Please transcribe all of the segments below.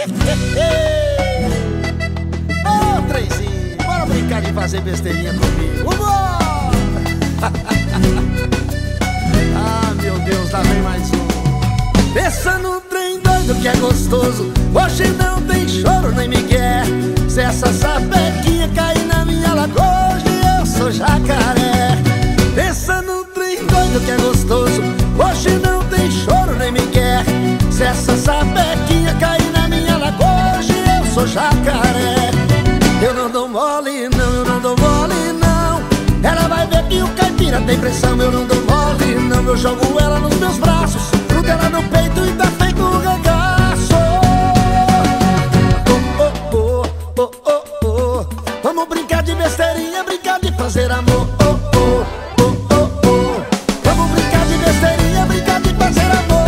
Ô, trenzinho, bora brincar de fazer besteirinha comigo. Vambora! Ah, meu Deus, lá vem mais um. Pensa no trem doido que é gostoso. Hoje não tem choro nem migué. Se essa sapequinha cair na minha lagoa, hoje eu sou jacaré. Pensa no trem doido que é gostoso. Hoje não tem choro nem migué. Se essa sapequinha cair na minha lagoa, hoje eu sou jacaré. Eu não dou mole não, eu não dou mole não. Ela vai ver que o caipira tem pressão. Eu não dou mole não, eu jogo ela nos meus braços, grudo ela no peito e tá feito um regaço. Oh, oh, oh, oh, oh, oh. Vamos brincar de besteirinha, brincar de fazer amor. Oh, oh, oh, oh, oh. Vamos brincar de besteirinha, brincar de fazer amor.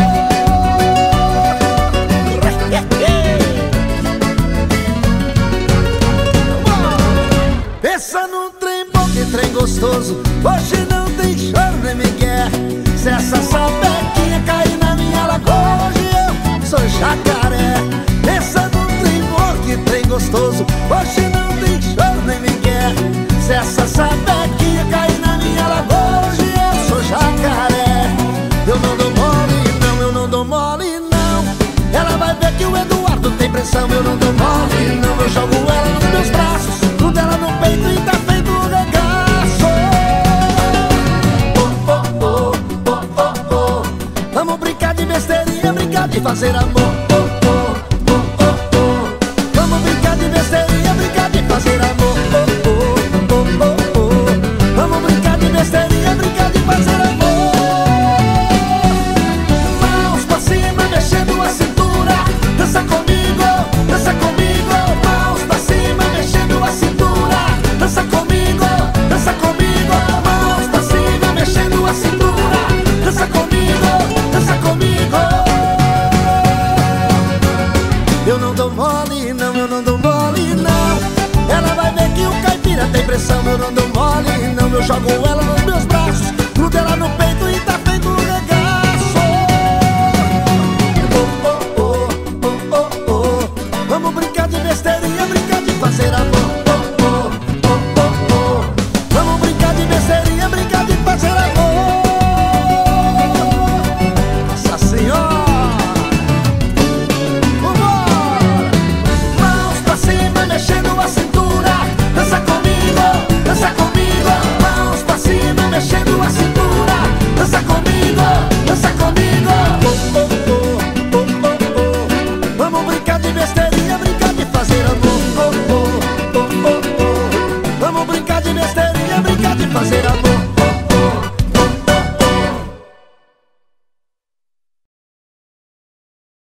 Pensa num trem bom, que trem gostoso. Hoje não tem choro nem migué. Se essa sapequinha cair na minha lagoa, hoje eu sou jacaré. Pensa num trem bom, que trem gostoso. Hoje não tem choro nem migué. Se essa sapequinha cair na minha lagoa, hoje eu sou jacaré. Eu não dou mole não, eu não dou mole não. Ela vai ver que o Eduardo tem pressão. Eu não dou mole não, eu jogo ela nos meus braços, grudo ela no peito e tá feito um regaço. Oh, oh, oh, oh, oh, oh. Vamos brincar de besteirinha, brincar de fazer amor. Oh, oh, oh, oh, oh. Vamos brincar de besteirinha, brincar de fazer amor. Oh, oh, oh, oh, oh. Vamos brincar de besteirinha, brincar de fazer amor. Mãos pra cima, mexendo a cintura. Dança comigo, dança comigo. Mãos pra cima, mexendo a cintura. Dança comigo, dança comigo. Mãos pra cima, mexendo a cintura. Dança comigo, dança comigo. Eu não dou mole não, eu não dou mole não. Ela vai ver que o caipira tem pressão. Eu não dou mole não, eu jogo ela nos meus braços, grudo ela no peito e tá feito um regaço. Oh, oh, oh, oh, oh, oh. Vamos brincar de besteirinha, brincar de fazer amor. Oh, oh, oh, oh, oh. Vamos brincar de besteirinha, brincar de fazer amor. Nossa Senhora! Vambora! Mãos pra cima, mexendo a cintura. Dança comigo, dança comigo. Mãos pra cima, mexendo a cintura. Dança comigo, dança comigo. Oh, oh, oh, oh, oh, oh. Vamos brincar de besteirinha, brincar de fazer amor. Oh, oh, oh, oh, oh. Vamos brincar de besteirinha, brincar de fazer amor.